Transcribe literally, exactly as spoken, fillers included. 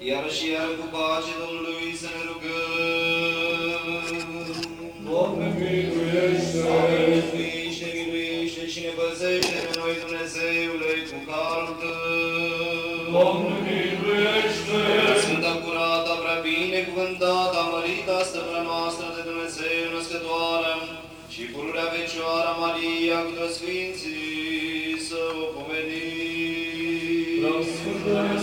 iar și iar cu pace Domnului să ne rugăm. Doamne, miluiește! Doamne, miluiește, miluiește și ne păzește pe noi, Dumnezeule, cu harul Tău. Doamne, miluiește! Sfânta, curată, prea binecuvântată, mărită, stăpâna noastră de Dumnezeu născătoare și pururea Fecioara Maria cu toți Sfinții să o pomenim. Prea Sfântă